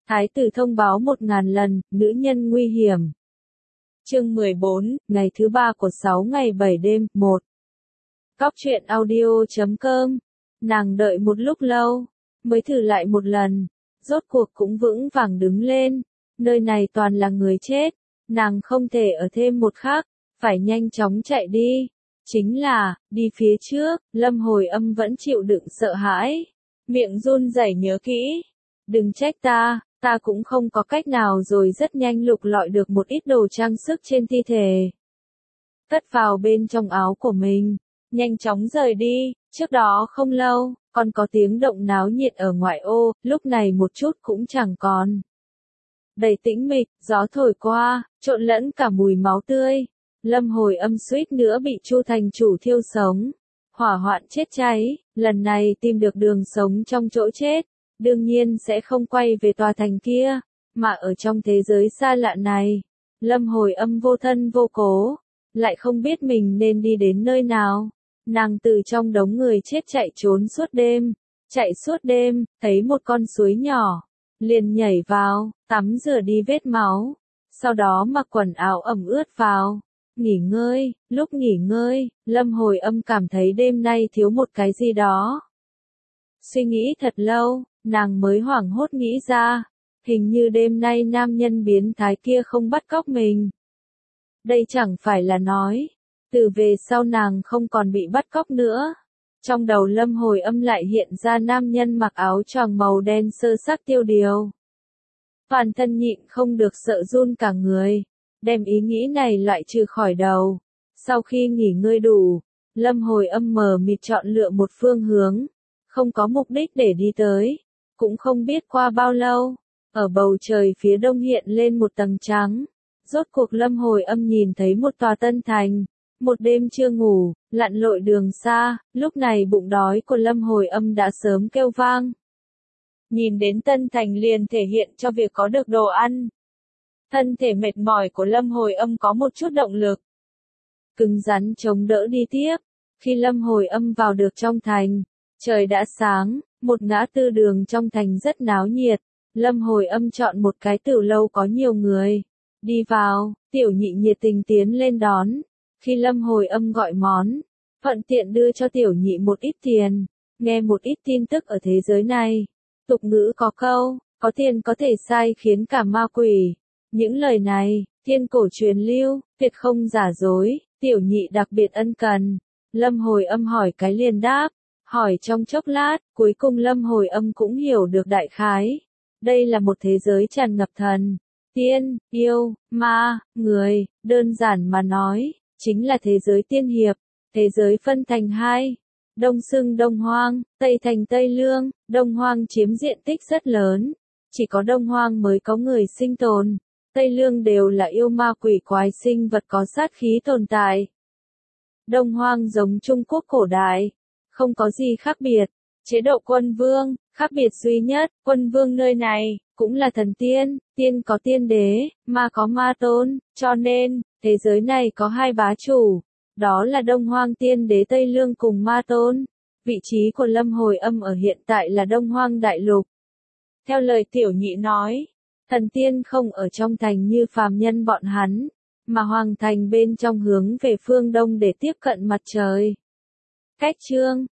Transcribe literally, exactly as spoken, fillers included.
Thái tử thông báo một ngàn lần, nữ nhân nguy hiểm. Chương mười bốn, ngày thứ ba của sáu ngày bảy đêm, một. Cóc truyện audio chấm com. Nàng đợi một lúc lâu, mới thử lại một lần, rốt cuộc cũng vững vàng đứng lên. Nơi này toàn là người chết, nàng không thể ở thêm một khắc, phải nhanh chóng chạy đi. Chính là, đi phía trước, Lâm Hồi Âm vẫn chịu đựng sợ hãi, miệng run rẩy nhớ kỹ. Đừng trách ta, ta cũng không có cách nào, rồi rất nhanh lục lọi được một ít đồ trang sức trên thi thể. Cất vào bên trong áo của mình, nhanh chóng rời đi. Trước đó không lâu, còn có tiếng động náo nhiệt ở ngoại ô, lúc này một chút cũng chẳng còn. Đầy tĩnh mịch, gió thổi qua, trộn lẫn cả mùi máu tươi. Lâm Hồi Âm suýt nữa bị Chu thành chủ thiêu sống. Hỏa hoạn chết cháy, lần này tìm được đường sống trong chỗ chết, đương nhiên sẽ không quay về tòa thành kia, mà ở trong thế giới xa lạ này. Lâm Hồi Âm vô thân vô cố, lại không biết mình nên đi đến nơi nào. Nàng từ trong đống người chết chạy trốn suốt đêm, chạy suốt đêm, thấy một con suối nhỏ, liền nhảy vào, tắm rửa đi vết máu, sau đó mặc quần áo ẩm ướt vào, nghỉ ngơi. Lúc nghỉ ngơi, Lâm Hồi Âm cảm thấy đêm nay thiếu một cái gì đó. Suy nghĩ thật lâu, nàng mới hoảng hốt nghĩ ra, hình như đêm nay nam nhân biến thái kia không bắt cóc mình. Đây chẳng phải là nói, từ về sau nàng không còn bị bắt cóc nữa. Trong đầu Lâm Hồi Âm lại hiện ra nam nhân mặc áo choàng màu đen sơ sắc tiêu điều. Toàn thân nhịn không được sợ run cả người, đem ý nghĩ này loại trừ khỏi đầu. Sau khi nghỉ ngơi đủ, Lâm Hồi Âm mờ mịt chọn lựa một phương hướng, không có mục đích để đi tới. Cũng không biết qua bao lâu, ở bầu trời phía đông hiện lên một tầng trắng. Rốt cuộc Lâm Hồi Âm nhìn thấy một tòa tân thành. Một đêm chưa ngủ, lặn lội đường xa, lúc này bụng đói của Lâm Hồi Âm đã sớm kêu vang. Nhìn đến tân thành liền thể hiện cho việc có được đồ ăn. Thân thể mệt mỏi của Lâm Hồi Âm có một chút động lực, cứng rắn chống đỡ đi tiếp. Khi Lâm Hồi Âm vào được trong thành, trời đã sáng, một ngã tư đường trong thành rất náo nhiệt. Lâm Hồi Âm chọn một cái tiểu lâu có nhiều người. Đi vào, tiểu nhị nhiệt tình tiến lên đón. Khi Lâm Hồi Âm gọi món, thuận tiện đưa cho tiểu nhị một ít tiền. Nghe một ít tin tức ở thế giới này, tục ngữ có câu, có tiền có thể sai khiến cả ma quỷ. Những lời này, thiên cổ truyền lưu, tuyệt không giả dối. Tiểu nhị đặc biệt ân cần. Lâm Hồi Âm hỏi cái liền đáp, hỏi trong chốc lát, cuối cùng Lâm Hồi Âm cũng hiểu được đại khái. Đây là một thế giới tràn ngập thần, tiên, yêu, ma, người, đơn giản mà nói, chính là thế giới tiên hiệp. Thế giới phân thành hai, Đông xưng Đông Hoang, Tây thành Tây Lương. Đông Hoang chiếm diện tích rất lớn, chỉ có Đông Hoang mới có người sinh tồn. Tây Lương đều là yêu ma quỷ quái sinh vật có sát khí tồn tại. Đông Hoang giống Trung Quốc cổ đại, không có gì khác biệt. Chế độ quân vương, khác biệt duy nhất, quân vương nơi này, cũng là thần tiên, tiên có tiên đế, ma có ma tôn, cho nên, thế giới này có hai bá chủ, đó là Đông Hoang tiên đế Tây Lương cùng ma tôn. Vị trí của Lâm Hồi Âm ở hiện tại là Đông Hoang đại lục. Theo lời tiểu nhị nói, thần tiên không ở trong thành như phàm nhân bọn hắn, mà hoàng thành bên trong hướng về phương đông để tiếp cận mặt trời. Cách chương